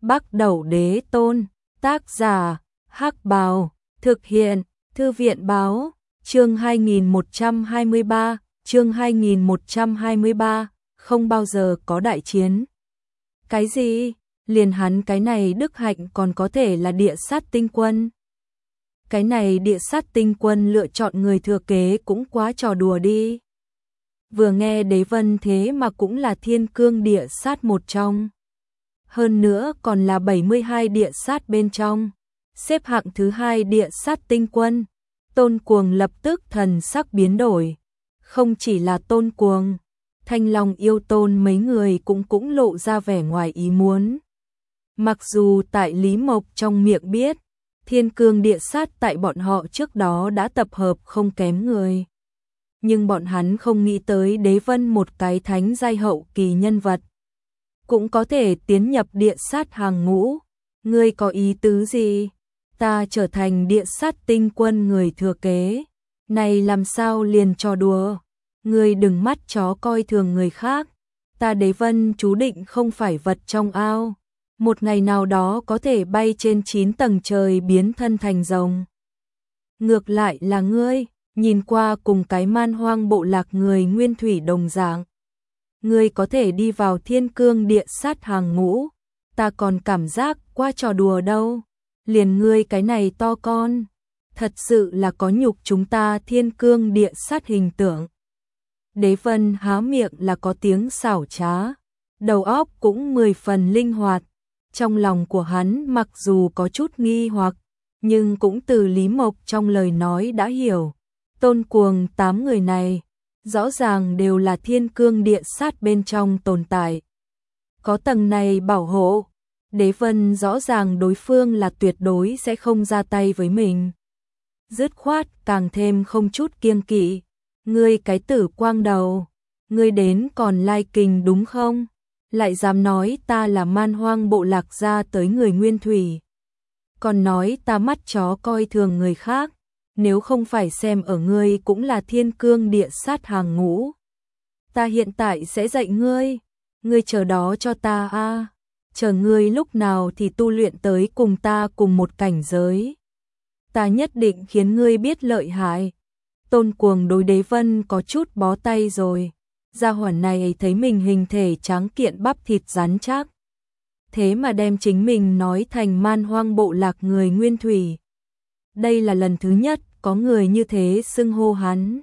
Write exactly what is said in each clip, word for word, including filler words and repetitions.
Bắc Đẩu Đế Tôn, tác giả, Hắc Bào, thực hiện, Thư viện báo, chương hai nghìn một trăm hai mươi ba, chương hai nghìn một trăm hai mươi ba, không bao giờ có đại chiến. Cái gì? Liền hắn cái này đức hạnh còn có thể là địa sát tinh quân. Cái này địa sát tinh quân lựa chọn người thừa kế cũng quá trò đùa đi. Vừa nghe Đế Vân thế mà cũng là thiên cương địa sát một trong. Hơn nữa còn là bảy mươi hai địa sát bên trong. Xếp hạng thứ hai địa sát tinh quân. Tôn Cuồng lập tức thần sắc biến đổi. Không chỉ là Tôn Cuồng, Thanh Long Yêu Tôn mấy người cũng cũng lộ ra vẻ ngoài ý muốn. Mặc dù tại Lý Mộc trong miệng biết, thiên cương địa sát tại bọn họ trước đó đã tập hợp không kém người. Nhưng bọn hắn không nghĩ tới Đế Vân một cái thánh giai hậu kỳ nhân vật cũng có thể tiến nhập địa sát hàng ngũ. Ngươi có ý tứ gì? Ta trở thành địa sát tinh quân người thừa kế. Này làm sao liền trò đùa? Ngươi đừng mắt chó coi thường người khác. Ta Đế Vân chú định không phải vật trong ao. Một ngày nào đó có thể bay trên chín tầng trời biến thân thành rồng. Ngược lại là ngươi, nhìn qua cùng cái man hoang bộ lạc người nguyên thủy đồng dạng. Ngươi có thể đi vào thiên cương địa sát hàng ngũ, ta còn cảm giác qua trò đùa đâu. Liền ngươi cái này to con, thật sự là có nhục chúng ta thiên cương địa sát hình tượng. Đế Vân há miệng là có tiếng xảo trá, đầu óc cũng mười phần linh hoạt. Trong lòng của hắn mặc dù có chút nghi hoặc, nhưng cũng từ Lý Mộc trong lời nói đã hiểu. Tôn Cuồng tám người này, rõ ràng đều là thiên cương địa sát bên trong tồn tại. Có tầng này bảo hộ, Đế Vân rõ ràng đối phương là tuyệt đối sẽ không ra tay với mình. Dứt khoát càng thêm không chút kiêng kỵ. Ngươi cái tử quang đầu, ngươi đến còn lai kình đúng không? Lại dám nói ta là man hoang bộ lạc ra tới người nguyên thủy. Còn nói ta mắt chó coi thường người khác. Nếu không phải xem ở ngươi cũng là thiên cương địa sát hàng ngũ. Ta hiện tại sẽ dạy ngươi. Ngươi chờ đó cho ta a à. Chờ ngươi lúc nào thì tu luyện tới cùng ta cùng một cảnh giới. Ta nhất định khiến ngươi biết lợi hại. Tôn Cuồng đối Đế Vân có chút bó tay rồi. Gia hỏa này thấy mình hình thể tráng kiện bắp thịt rắn chắc. Thế mà đem chính mình nói thành man hoang bộ lạc người nguyên thủy. Đây là lần thứ nhất có người như thế xưng hô hắn.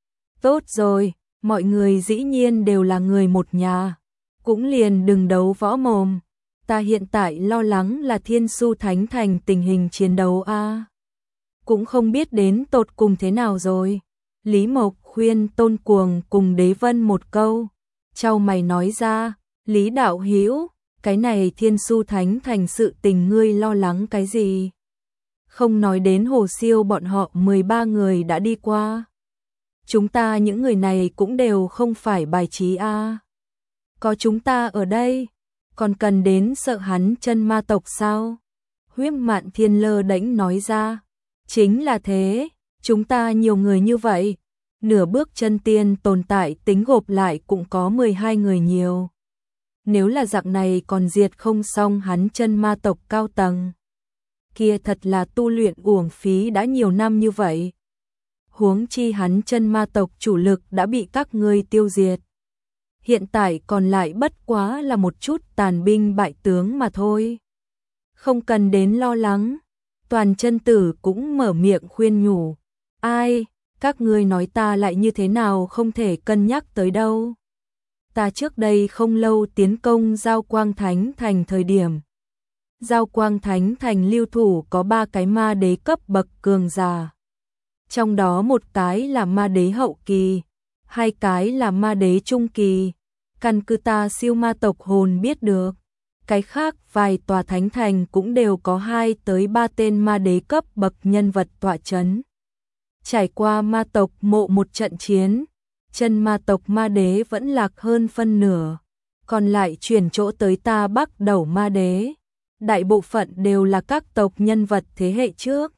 Tốt rồi, mọi người dĩ nhiên đều là người một nhà. Cũng liền đừng đấu võ mồm. Ta hiện tại lo lắng là Thiên Su Thánh Thành tình hình chiến đấu a à. Cũng không biết đến tột cùng thế nào rồi. Lý Mộc khuyên Tôn Cuồng cùng Đế Vân một câu. Chau mày nói ra, Lý đạo hữu, cái này Thiên Su Thánh Thành sự tình ngươi lo lắng cái gì? Không nói đến Hồ Siêu bọn họ mười ba người đã đi qua. Chúng ta những người này cũng đều không phải bài trí a à. Có chúng ta ở đây, còn cần đến sợ hắn chân ma tộc sao? Huyết Mạn Thiên lơ đễnh nói ra. Chính là thế, chúng ta nhiều người như vậy. Nửa bước chân tiên tồn tại tính gộp lại cũng có mười hai người nhiều. Nếu là dạng này còn diệt không xong hắn chân ma tộc cao tầng. Kia thật là tu luyện uổng phí đã nhiều năm như vậy. Huống chi hắn chân ma tộc chủ lực đã bị các ngươi tiêu diệt. Hiện tại còn lại bất quá là một chút tàn binh bại tướng mà thôi. Không cần đến lo lắng. Toàn chân tử cũng mở miệng khuyên nhủ. Ai, các ngươi nói ta lại như thế nào không thể cân nhắc tới đâu. Ta trước đây không lâu tiến công Giao Quang Thánh Thành thời điểm. Giao Quang Thánh Thành lưu thủ có ba cái ma đế cấp bậc cường giả. Trong đó một cái là ma đế hậu kỳ, hai cái là ma đế trung kỳ. Căn cứ ta siêu ma tộc hồn biết được. Cái khác vài tòa thánh thành cũng đều có hai tới ba tên ma đế cấp bậc nhân vật tọa chấn. Trải qua ma tộc mộ một trận chiến, chân ma tộc ma đế vẫn lạc hơn phân nửa, còn lại chuyển chỗ tới ta Bắc Đẩu ma đế. Đại bộ phận đều là các tộc nhân vật thế hệ trước.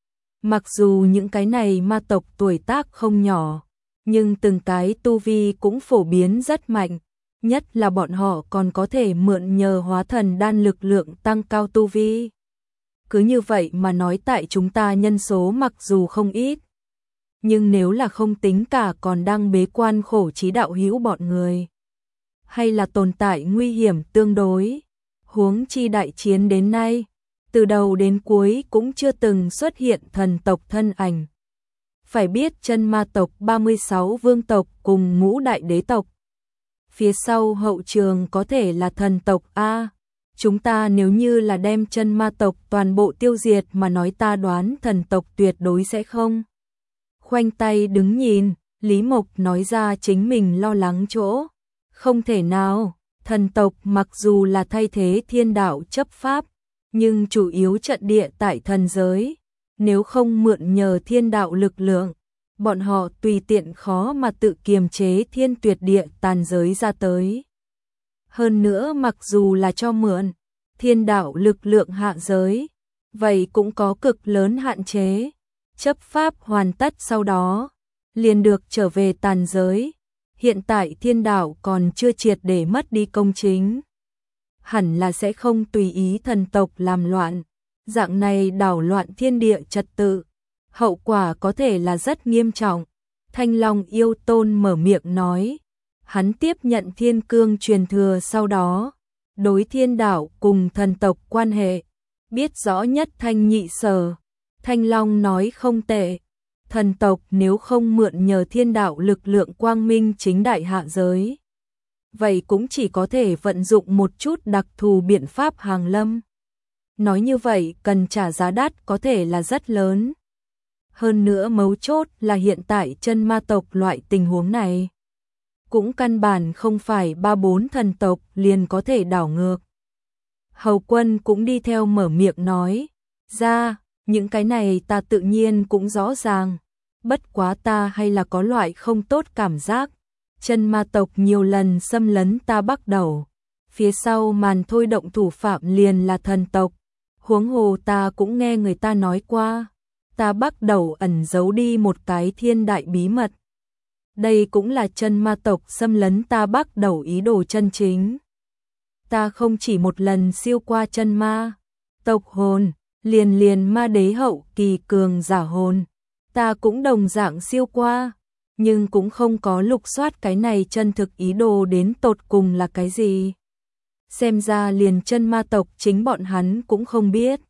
Mặc dù những cái này ma tộc tuổi tác không nhỏ, nhưng từng cái tu vi cũng phổ biến rất mạnh. nhất là bọn họ còn có thể mượn nhờ hóa thần đan lực lượng tăng cao tu vi. Cứ như vậy mà nói tại chúng ta nhân số mặc dù không ít, nhưng nếu là không tính cả còn đang bế quan khổ trí đạo hữu bọn người, hay là tồn tại nguy hiểm tương đối, huống chi đại chiến đến nay, từ đầu đến cuối cũng chưa từng xuất hiện thần tộc thân ảnh. Phải biết chân ma tộc ba mươi sáu vương tộc cùng ngũ đại đế tộc. Phía sau hậu trường có thể là thần tộc A. Chúng ta nếu như là đem chân ma tộc toàn bộ tiêu diệt mà nói ta đoán thần tộc tuyệt đối sẽ không. Khoanh tay đứng nhìn, Lý Mộc nói ra chính mình lo lắng chỗ. Không thể nào, thần tộc mặc dù là thay thế thiên đạo chấp pháp, nhưng chủ yếu trận địa tại thần giới. Nếu không mượn nhờ thiên đạo lực lượng, bọn họ tùy tiện khó mà tự kiềm chế thiên tuyệt địa tàn giới ra tới. Hơn nữa mặc dù là cho mượn thiên đạo lực lượng hạ giới, vậy cũng có cực lớn hạn chế. Chấp pháp hoàn tất sau đó, liền được trở về tàn giới. Hiện tại thiên đạo còn chưa triệt để mất đi công chính. Hẳn là sẽ không tùy ý thần tộc làm loạn. Dạng này đảo loạn thiên địa trật tự, hậu quả có thể là rất nghiêm trọng. Thanh Long yêu tôn mở miệng nói, hắn tiếp nhận thiên cương truyền thừa sau đó, đối thiên đạo cùng thần tộc quan hệ, biết rõ nhất thanh nhị sở. Thanh Long nói không tệ, thần tộc nếu không mượn nhờ thiên đạo lực lượng quang minh chính đại hạ giới, vậy cũng chỉ có thể vận dụng một chút đặc thù biện pháp hàng lâm. Nói như vậy cần trả giá đắt có thể là rất lớn. Hơn nữa mấu chốt là hiện tại chân ma tộc loại tình huống này cũng căn bản không phải ba bốn thần tộc liền có thể đảo ngược. Hầu Quân cũng đi theo mở miệng nói, ra, những cái này ta tự nhiên cũng rõ ràng, bất quá ta hay là có loại không tốt cảm giác. Chân ma tộc nhiều lần xâm lấn ta Bắc Đầu, phía sau màn thôi động thủ phạm liền là thần tộc. Huống hồ ta cũng nghe người ta nói qua, ta Bắc Đầu ẩn giấu đi một cái thiên đại bí mật. Đây cũng là chân ma tộc xâm lấn ta Bắc Đầu ý đồ chân chính. Ta không chỉ một lần siêu qua chân ma tộc hồn, liền liền ma đế hậu kỳ cường giả hồn, ta cũng đồng dạng siêu qua, nhưng cũng không có lục soát cái này chân thực ý đồ đến tột cùng là cái gì. Xem ra liền chân ma tộc chính bọn hắn cũng không biết.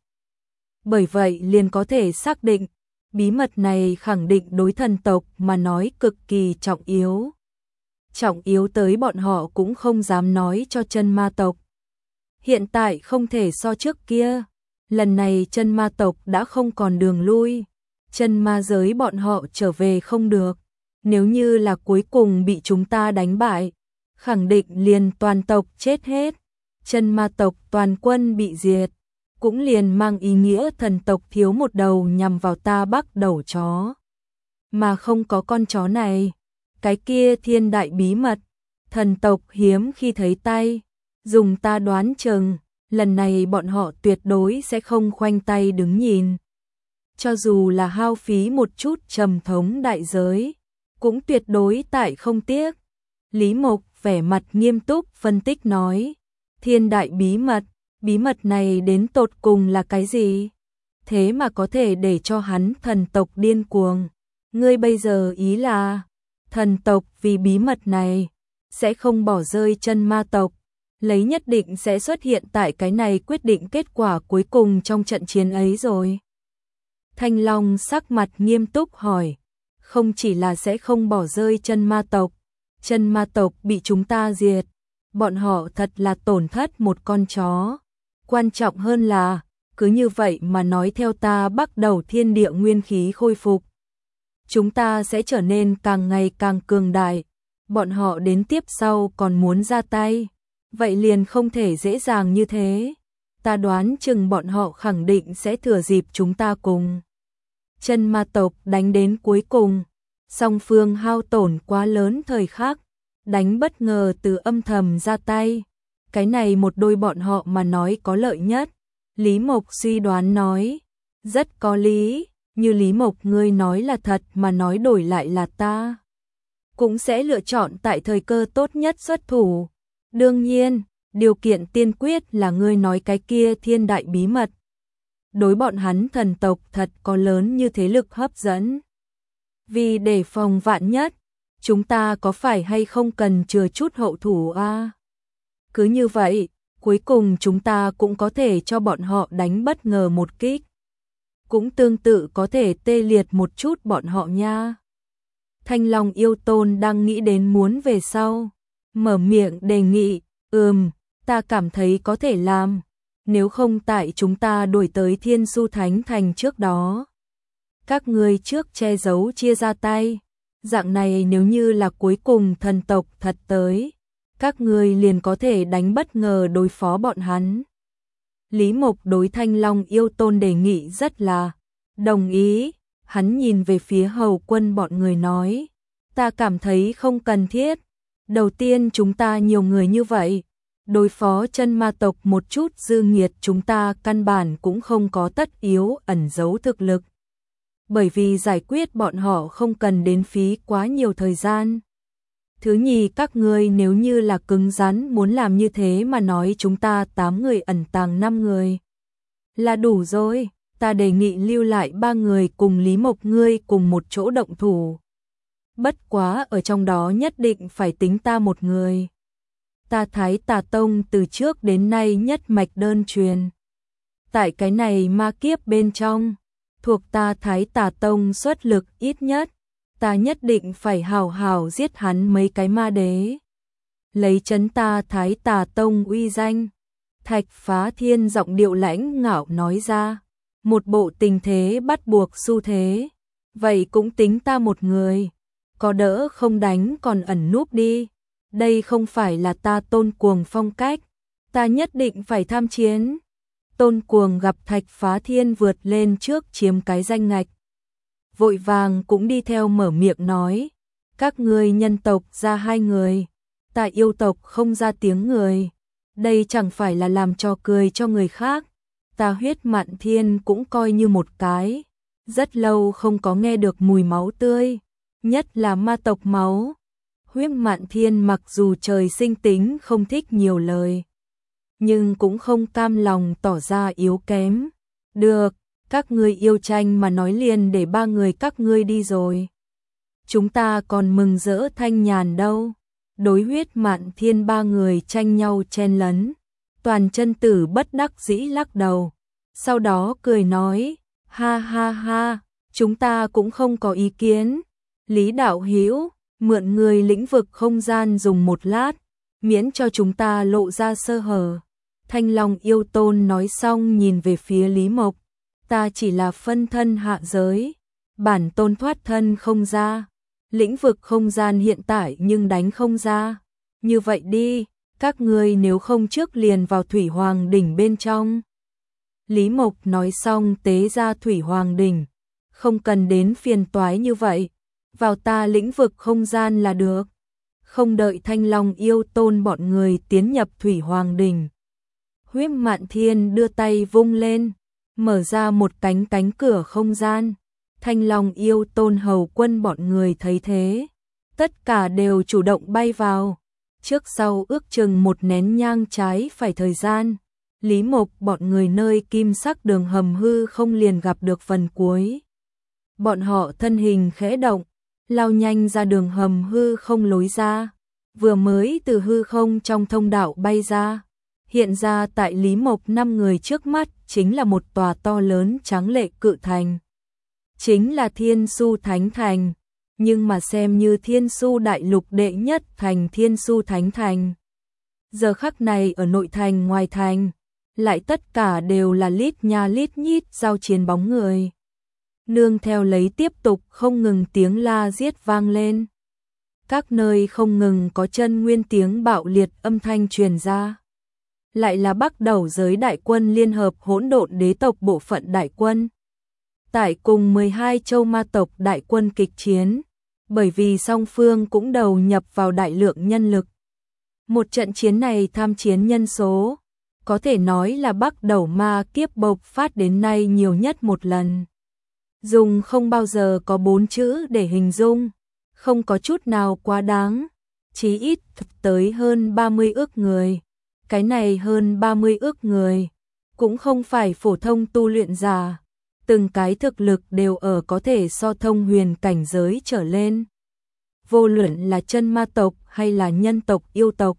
Bởi vậy liền có thể xác định, bí mật này khẳng định đối thần tộc mà nói cực kỳ trọng yếu. Trọng yếu tới bọn họ cũng không dám nói cho chân ma tộc. Hiện tại không thể so trước kia, lần này chân ma tộc đã không còn đường lui, chân ma giới bọn họ trở về không được. Nếu như là cuối cùng bị chúng ta đánh bại, khẳng định liền toàn tộc chết hết. Chân ma tộc toàn quân bị diệt, cũng liền mang ý nghĩa thần tộc thiếu một đầu nhằm vào ta Bắc Đầu chó. Mà không có con chó này, cái kia thiên đại bí mật, thần tộc hiếm khi thấy tay, dùng ta đoán chừng, lần này bọn họ tuyệt đối sẽ không khoanh tay đứng nhìn. Cho dù là hao phí một chút trầm thống đại giới, cũng tuyệt đối tại không tiếc. Lý Mộc vẻ mặt nghiêm túc phân tích nói, thiên đại bí mật, bí mật này đến tột cùng là cái gì? Thế mà có thể để cho hắn thần tộc điên cuồng. Ngươi bây giờ ý là, thần tộc vì bí mật này, sẽ không bỏ rơi chân ma tộc, lấy nhất định sẽ xuất hiện tại cái này quyết định kết quả cuối cùng trong trận chiến ấy rồi. Thanh Long sắc mặt nghiêm túc hỏi, không chỉ là sẽ không bỏ rơi chân ma tộc, chân ma tộc bị chúng ta diệt, bọn họ thật là tổn thất một con chó. Quan trọng hơn là, cứ như vậy mà nói theo ta Bắc Đầu thiên địa nguyên khí khôi phục, chúng ta sẽ trở nên càng ngày càng cường đại. Bọn họ đến tiếp sau còn muốn ra tay, vậy liền không thể dễ dàng như thế. Ta đoán chừng bọn họ khẳng định sẽ thừa dịp chúng ta cùng chân ma tộc đánh đến cuối cùng. Song phương hao tổn quá lớn thời khắc, đánh bất ngờ từ âm thầm ra tay. Cái này một đôi bọn họ mà nói có lợi nhất. Lý Mộc suy đoán nói, rất có lý, như Lý Mộc ngươi nói là thật mà nói đổi lại là ta, cũng sẽ lựa chọn tại thời cơ tốt nhất xuất thủ. Đương nhiên, điều kiện tiên quyết là ngươi nói cái kia thiên đại bí mật. Đối bọn hắn thần tộc thật có lớn như thế lực hấp dẫn. Vì để phòng vạn nhất, chúng ta có phải hay không cần chừa chút hậu thủ a? À? Cứ như vậy, cuối cùng chúng ta cũng có thể cho bọn họ đánh bất ngờ một kích. Cũng tương tự có thể tê liệt một chút bọn họ nha. Thanh Long yêu tôn đang nghĩ đến muốn về sau. Mở miệng đề nghị, ừm, ta cảm thấy có thể làm. Nếu không tại chúng ta đuổi tới Thiên Su Thánh Thành trước đó. Các ngươi trước che giấu chia ra tay. Dạng này nếu như là cuối cùng thần tộc thật tới, các ngươi liền có thể đánh bất ngờ đối phó bọn hắn. Lý Mộc đối Thanh Long yêu tôn đề nghị rất là đồng ý. Hắn nhìn về phía hầu quân bọn người nói, ta cảm thấy không cần thiết. Đầu tiên chúng ta nhiều người như vậy, đối phó chân ma tộc một chút dư nghiệt chúng ta căn bản cũng không có tất yếu ẩn giấu thực lực. Bởi vì giải quyết bọn họ không cần đến phí quá nhiều thời gian. Thứ nhì, các ngươi nếu như là cứng rắn muốn làm như thế mà nói chúng ta tám người ẩn tàng năm người là đủ rồi. Ta đề nghị lưu lại ba người cùng Lý Mộc ngươi cùng một chỗ động thủ. Bất quá ở trong đó nhất định phải tính ta một người. Ta Thái Tà Tông từ trước đến nay nhất mạch đơn truyền. Tại cái này ma kiếp bên trong, thuộc ta Thái Tà Tông xuất lực ít nhất, ta nhất định phải hào hào giết hắn mấy cái ma đế. Lấy chấn ta Thái Tà Tông uy danh. Thạch Phá Thiên giọng điệu lãnh ngạo nói ra, một bộ tình thế bắt buộc xu thế. Vậy cũng tính ta một người, có đỡ không đánh còn ẩn núp đi. Đây không phải là ta Tôn Cuồng phong cách, ta nhất định phải tham chiến. Tôn Cuồng gặp Thạch Phá Thiên vượt lên trước chiếm cái danh ngạch, vội vàng cũng đi theo mở miệng nói, các ngươi nhân tộc ra hai người, ta yêu tộc không ra tiếng người. Đây chẳng phải là làm trò cười cho người khác. Ta Huyết Mạn Thiên cũng coi như một cái. Rất lâu không có nghe được mùi máu tươi, nhất là ma tộc máu. Huyết Mạn Thiên mặc dù trời sinh tính không thích nhiều lời, nhưng cũng không cam lòng tỏ ra yếu kém. Được, các ngươi yêu tranh mà nói liền để ba người các ngươi đi rồi. Chúng ta còn mừng rỡ thanh nhàn đâu. Đối Huyết Mạn Thiên ba người tranh nhau chen lấn. Toàn chân tử bất đắc dĩ lắc đầu. Sau đó cười nói, ha ha ha, chúng ta cũng không có ý kiến. Lý đạo hữu, mượn người lĩnh vực không gian dùng một lát, miễn cho chúng ta lộ ra sơ hở. Thanh Long yêu tôn nói xong nhìn về phía Lý Mộc, ta chỉ là phân thân hạ giới, bản tôn thoát thân không ra. Lĩnh vực không gian hiện tại nhưng đánh không ra. Như vậy đi, các ngươi nếu không trước liền vào Thủy Hoàng Đỉnh bên trong. Lý Mộc nói xong tế ra Thủy Hoàng Đỉnh. Không cần đến phiền toái như vậy. Vào ta lĩnh vực không gian là được. Không đợi Thanh Long yêu tôn bọn người tiến nhập Thủy Hoàng Đỉnh. Huyết Mạn Thiên đưa tay vung lên, mở ra một cánh cánh cửa không gian. Thanh Long yêu tôn hầu quân bọn người thấy thế, tất cả đều chủ động bay vào. Trước sau ước chừng một nén nhang trái phải thời gian, Lý Mộc bọn người nơi kim sắc đường hầm hư không liền gặp được phần cuối. Bọn họ thân hình khẽ động, lao nhanh ra đường hầm hư không lối ra, vừa mới từ hư không trong thông đạo bay ra. Hiện ra tại Lý Mộc năm người trước mắt chính là một tòa to lớn tráng lệ cự thành. Chính là Thiên Su Thánh Thành, nhưng mà xem như Thiên Su đại lục đệ nhất thành Thiên Su Thánh Thành. Giờ khắc này ở nội thành ngoài thành, lại tất cả đều là lít nha lít nhít giao chiến bóng người. Nương theo lấy tiếp tục không ngừng tiếng la giết vang lên. Các nơi không ngừng có chân nguyên tiếng bạo liệt âm thanh truyền ra. Lại là Bắc Đầu giới đại quân liên hợp hỗn độn đế tộc bộ phận đại quân. Tại cùng mười hai châu ma tộc đại quân kịch chiến, bởi vì song phương cũng đầu nhập vào đại lượng nhân lực. Một trận chiến này tham chiến nhân số, có thể nói là Bắc Đầu ma kiếp bộc phát đến nay nhiều nhất một lần. Dùng không bao giờ có bốn chữ để hình dung, không có chút nào quá đáng. chí ít tới hơn ba mươi ức người. Cái này hơn ba mươi ức người, cũng không phải phổ thông tu luyện giả, từng cái thực lực đều ở có thể so thông huyền cảnh giới trở lên. Vô luận là chân ma tộc hay là nhân tộc yêu tộc,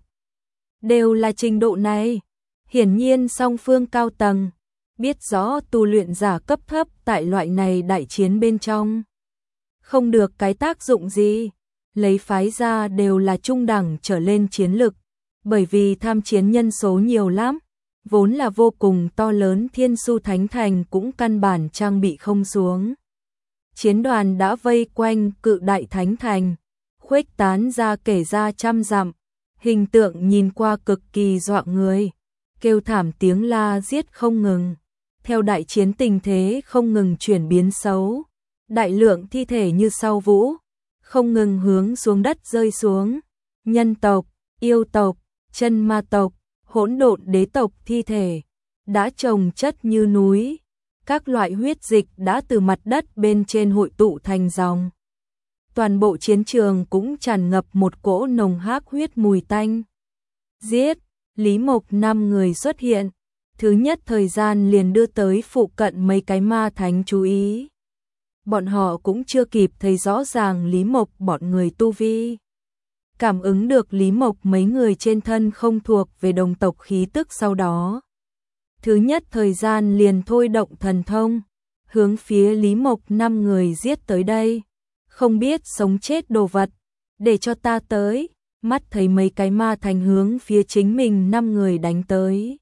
đều là trình độ này. Hiển nhiên song phương cao tầng, biết rõ tu luyện giả cấp thấp tại loại này đại chiến bên trong không được cái tác dụng gì, lấy phái ra đều là trung đẳng trở lên chiến lực, bởi vì tham chiến nhân số nhiều lắm, vốn là vô cùng to lớn Thiên Su Thánh Thành cũng căn bản trang bị không xuống. Chiến đoàn đã vây quanh cự đại Thánh Thành, khuếch tán ra kể ra trăm dặm, hình tượng nhìn qua cực kỳ dọa người, kêu thảm tiếng la giết không ngừng. Theo đại chiến tình thế không ngừng chuyển biến xấu, đại lượng thi thể như sau vũ, không ngừng hướng xuống đất rơi xuống. Nhân tộc, yêu tộc, chân ma tộc, hỗn độn đế tộc thi thể đã chồng chất như núi, các loại huyết dịch đã từ mặt đất bên trên hội tụ thành dòng. Toàn bộ chiến trường cũng tràn ngập một cỗ nồng hắc huyết mùi tanh. Giết, Lý Mộc năm người xuất hiện, thứ nhất thời gian liền đưa tới phụ cận mấy cái ma thánh chú ý. Bọn họ cũng chưa kịp thấy rõ ràng Lý Mộc bọn người tu vi. Cảm ứng được Lý Mộc mấy người trên thân không thuộc về đồng tộc khí tức sau đó. Thứ nhất thời gian liền thôi động thần thông, hướng phía Lý Mộc năm người giết tới đây. Không biết sống chết đồ vật, để cho ta tới. Mắt thấy mấy cái ma thành hướng phía chính mình năm người đánh tới.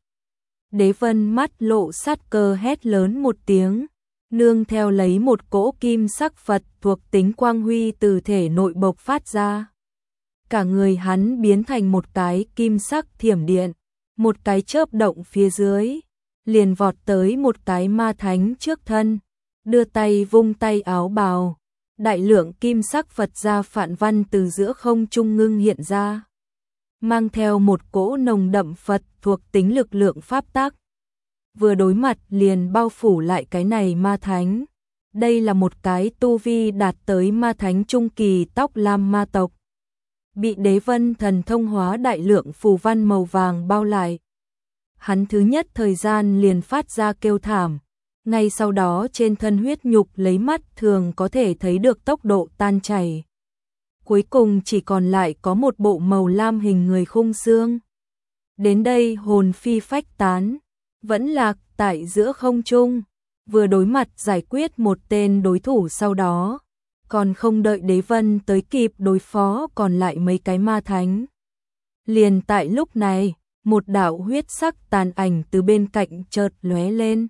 Đế Vân mắt lộ sát cơ hét lớn một tiếng, nương theo lấy một cỗ kim sắc Phật thuộc tính quang huy từ thể nội bộc phát ra. Cả người hắn biến thành một cái kim sắc thiểm điện, một cái chớp động phía dưới, liền vọt tới một cái ma thánh trước thân, đưa tay vung tay áo bào. Đại lượng kim sắc Phật gia phạn văn từ giữa không trung ngưng hiện ra, mang theo một cỗ nồng đậm Phật thuộc tính lực lượng pháp tắc. Vừa đối mặt liền bao phủ lại cái này ma thánh. Đây là một cái tu vi đạt tới ma thánh trung kỳ tóc lam ma tộc. Bị Đế Vân thần thông hóa đại lượng phù văn màu vàng bao lại. Hắn thứ nhất thời gian liền phát ra kêu thảm. Ngay sau đó trên thân huyết nhục lấy mắt thường có thể thấy được tốc độ tan chảy. Cuối cùng chỉ còn lại có một bộ màu lam hình người khung xương. Đến đây hồn phi phách tán, vẫn lạc tại giữa không trung, vừa đối mặt giải quyết một tên đối thủ sau đó, còn không đợi Đế Vân tới kịp đối phó còn lại mấy cái ma thánh. Liền tại lúc này, một đạo huyết sắc tàn ảnh từ bên cạnh chợt lóe lên.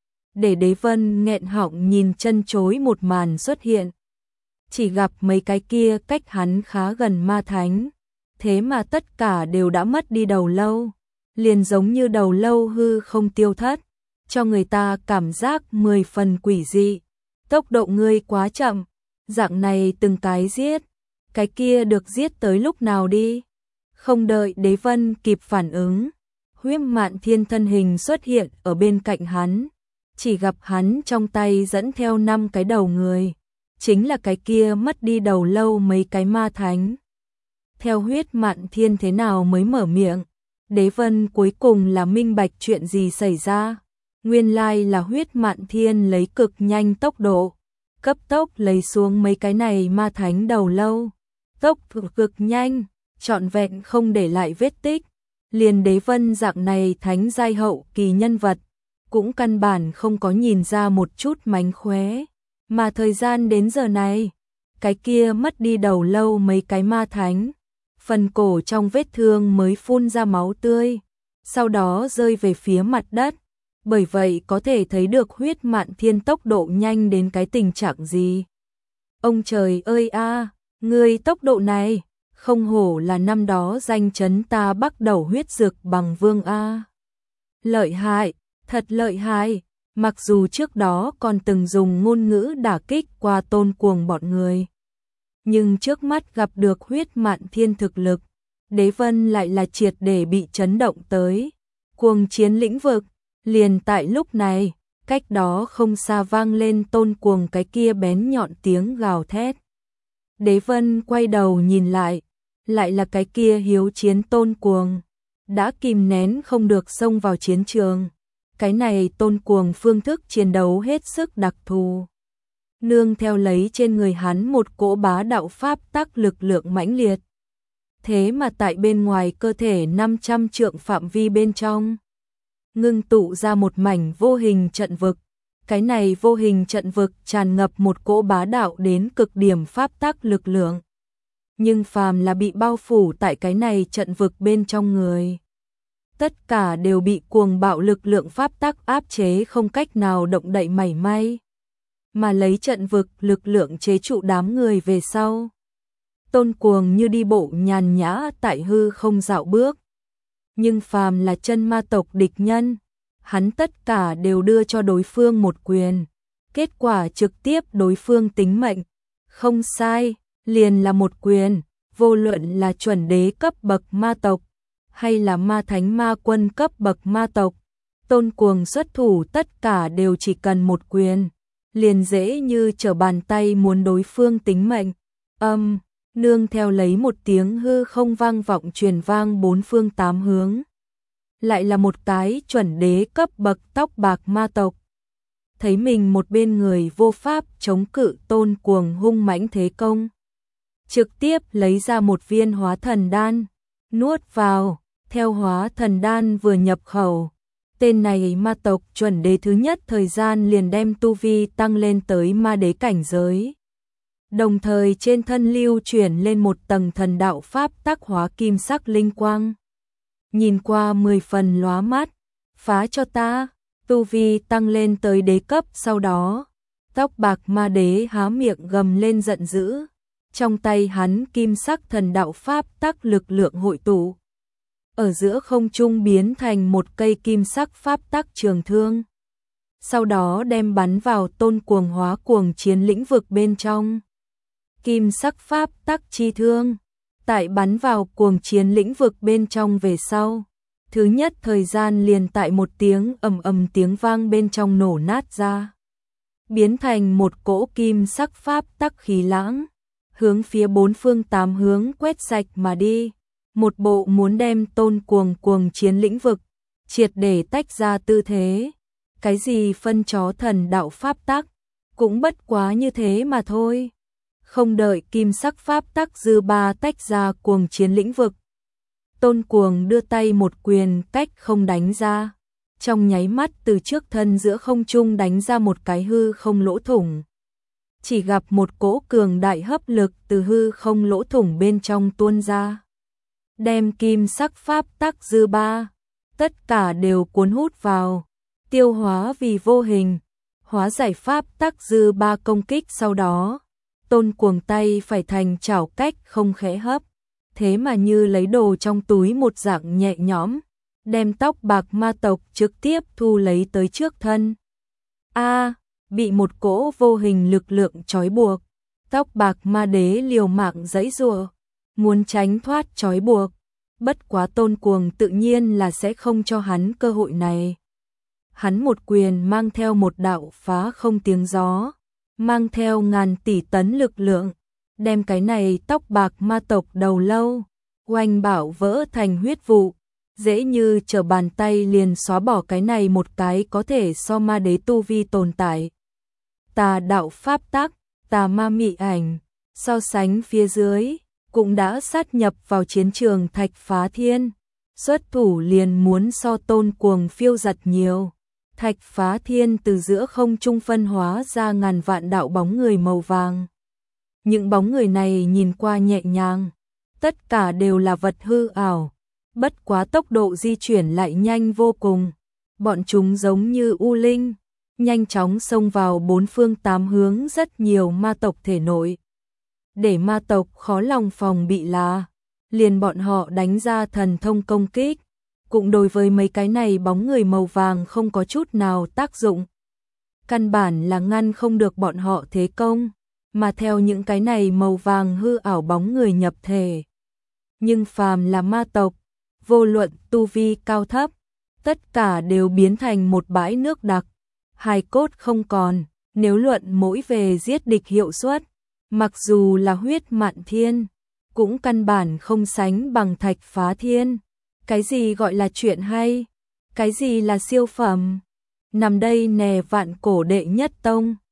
Để Đế Vân nghẹn họng nhìn chân chối một màn xuất hiện. Chỉ gặp mấy cái kia cách hắn khá gần ma thánh, thế mà tất cả đều đã mất đi đầu lâu, liền giống như đầu lâu hư không tiêu thất, cho người ta cảm giác mười phần quỷ dị. Tốc độ ngươi quá chậm, dạng này từng cái giết, cái kia được giết tới lúc nào đi? Không đợi Đế Vân kịp phản ứng, Huyết Mạn Thiên thân hình xuất hiện ở bên cạnh hắn. Chỉ gặp hắn trong tay dẫn theo năm cái đầu người, chính là cái kia mất đi đầu lâu mấy cái ma thánh. Theo Huyết Mạn Thiên thế nào mới mở miệng, Đế Vân cuối cùng là minh bạch chuyện gì xảy ra. Nguyên lai là Huyết Mạn Thiên lấy cực nhanh tốc độ, cấp tốc lấy xuống mấy cái này ma thánh đầu lâu. Tốc cực nhanh, trọn vẹn không để lại vết tích. Liền Đế Vân dạng này thánh giai hậu kỳ nhân vật, cũng căn bản không có nhìn ra một chút mánh khóe. Mà thời gian đến giờ này, cái kia mất đi đầu lâu mấy cái ma thánh, phần cổ trong vết thương mới phun ra máu tươi, sau đó rơi về phía mặt đất. Bởi vậy có thể thấy được Huyết Mạn Thiên tốc độ nhanh đến cái tình trạng gì. Ông trời ơi a, à, ngươi tốc độ này, không hổ là năm đó danh chấn ta Bắc Đầu huyết dược bằng vương a. À. Lợi hại, thật lợi hại, mặc dù trước đó còn từng dùng ngôn ngữ đả kích qua Tôn Cuồng bọn người. Nhưng trước mắt gặp được Huyết Mạn Thiên thực lực, Đế Vân lại là triệt để bị chấn động tới. Cuồng chiến lĩnh vực, liền tại lúc này, cách đó không xa vang lên Tôn Cuồng cái kia bén nhọn tiếng gào thét. Đế Vân quay đầu nhìn lại, lại là cái kia hiếu chiến Tôn Cuồng, đã kìm nén không được xông vào chiến trường. Cái này Tôn Cuồng phương thức chiến đấu hết sức đặc thù. Nương theo lấy trên người hắn một cỗ bá đạo pháp tắc lực lượng mãnh liệt. Thế mà tại bên ngoài cơ thể năm trăm trượng phạm vi bên trong, ngưng tụ ra một mảnh vô hình trận vực. Cái này vô hình trận vực tràn ngập một cỗ bá đạo đến cực điểm pháp tắc lực lượng. Nhưng phàm là bị bao phủ tại cái này trận vực bên trong người, tất cả đều bị cuồng bạo lực lượng pháp tắc áp chế không cách nào động đậy mảy may. Mà lấy trận vực lực lượng chế trụ đám người về sau, Tôn Cuồng như đi bộ nhàn nhã tại hư không dạo bước. Nhưng phàm là chân ma tộc địch nhân, hắn tất cả đều đưa cho đối phương một quyền. Kết quả trực tiếp đối phương tính mệnh. Không sai, liền là một quyền, vô luận là chuẩn đế cấp bậc ma tộc, hay là ma thánh ma quân cấp bậc ma tộc. Tôn Cuồng xuất thủ tất cả đều chỉ cần một quyền, liền dễ như trở bàn tay muốn đối phương tính mệnh. Âm, um, nương theo lấy một tiếng hư không vang vọng truyền vang bốn phương tám hướng. Lại là một cái chuẩn đế cấp bậc tóc bạc ma tộc. Thấy mình một bên người vô pháp chống cự Tôn Cuồng hung mãnh thế công, trực tiếp lấy ra một viên hóa thần đan, nuốt vào. Theo hóa thần đan vừa nhập khẩu, tên này ma tộc chuẩn đế thứ nhất thời gian liền đem tu vi tăng lên tới ma đế cảnh giới. Đồng thời trên thân lưu chuyển lên một tầng thần đạo pháp tắc hóa kim sắc linh quang. Nhìn qua mười phần lóa mắt, phá cho ta, tu vi tăng lên tới đế cấp sau đó. Tóc bạc ma đế há miệng gầm lên giận dữ, trong tay hắn kim sắc thần đạo pháp tắc lực lượng hội tụ. Ở giữa không trung biến thành một cây kim sắc pháp tắc trường thương. Sau đó đem bắn vào Tôn Cuồng hóa cuồng chiến lĩnh vực bên trong. Kim sắc pháp tắc chi thương, tại bắn vào cuồng chiến lĩnh vực bên trong về sau. Thứ nhất thời gian liền tại một tiếng ầm ầm tiếng vang bên trong nổ nát ra. Biến thành một cỗ kim sắc pháp tắc khí lãng, hướng phía bốn phương tám hướng quét sạch mà đi. Một bộ muốn đem Tôn Cuồng cuồng chiến lĩnh vực triệt để tách ra tư thế. Cái gì phân chó thần đạo pháp tắc, cũng bất quá như thế mà thôi. Không đợi kim sắc pháp tắc dư ba tách ra cuồng chiến lĩnh vực, Tôn Cuồng đưa tay một quyền cách không đánh ra. Trong nháy mắt từ trước thân giữa không trung đánh ra một cái hư không lỗ thủng. Chỉ gặp một cỗ cường đại hấp lực từ hư không lỗ thủng bên trong tuôn ra, đem kim sắc pháp tắc dư ba, tất cả đều cuốn hút vào, tiêu hóa vì vô hình, hóa giải pháp tắc dư ba công kích sau đó. Tôn Cuồng tay phải thành chảo cách không khẽ hấp, thế mà như lấy đồ trong túi một dạng nhẹ nhõm, đem tóc bạc ma tộc trực tiếp thu lấy tới trước thân. A, bị một cỗ vô hình lực lượng trói buộc, tóc bạc ma đế liều mạng giãy giụa, muốn tránh thoát trói buộc. Bất quá Tôn Cuồng tự nhiên là sẽ không cho hắn cơ hội này. Hắn một quyền mang theo một đạo phá không tiếng gió, mang theo ngàn tỷ tấn lực lượng, đem cái này tóc bạc ma tộc đầu lâu, oanh bảo vỡ thành huyết vụ, dễ như trở bàn tay liền xóa bỏ cái này một cái có thể so ma đế tu vi tồn tại. Tà đạo pháp tắc, tà ma mị ảnh, so sánh phía dưới, cũng đã sát nhập vào chiến trường Thạch Phá Thiên, xuất thủ liền muốn so Tôn Cuồng phiêu giật nhiều. Thạch Phá Thiên từ giữa không trung phân hóa ra ngàn vạn đạo bóng người màu vàng. Những bóng người này nhìn qua nhẹ nhàng, tất cả đều là vật hư ảo, bất quá tốc độ di chuyển lại nhanh vô cùng. Bọn chúng giống như u linh, nhanh chóng xông vào bốn phương tám hướng rất nhiều ma tộc thể nội. Để ma tộc khó lòng phòng bị là, liền bọn họ đánh ra thần thông công kích, cũng đối với mấy cái này bóng người màu vàng không có chút nào tác dụng. Căn bản là ngăn không được bọn họ thế công, mà theo những cái này màu vàng hư ảo bóng người nhập thể. Nhưng phàm là ma tộc, vô luận tu vi cao thấp, tất cả đều biến thành một bãi nước đặc, hài cốt không còn. Nếu luận mỗi về giết địch hiệu suất, mặc dù là huyết mạn thiên, cũng căn bản không sánh bằng Thạch Phá Thiên. Cái gì gọi là chuyện hay? Cái gì là siêu phẩm? Nằm đây nè vạn cổ đệ nhất tông.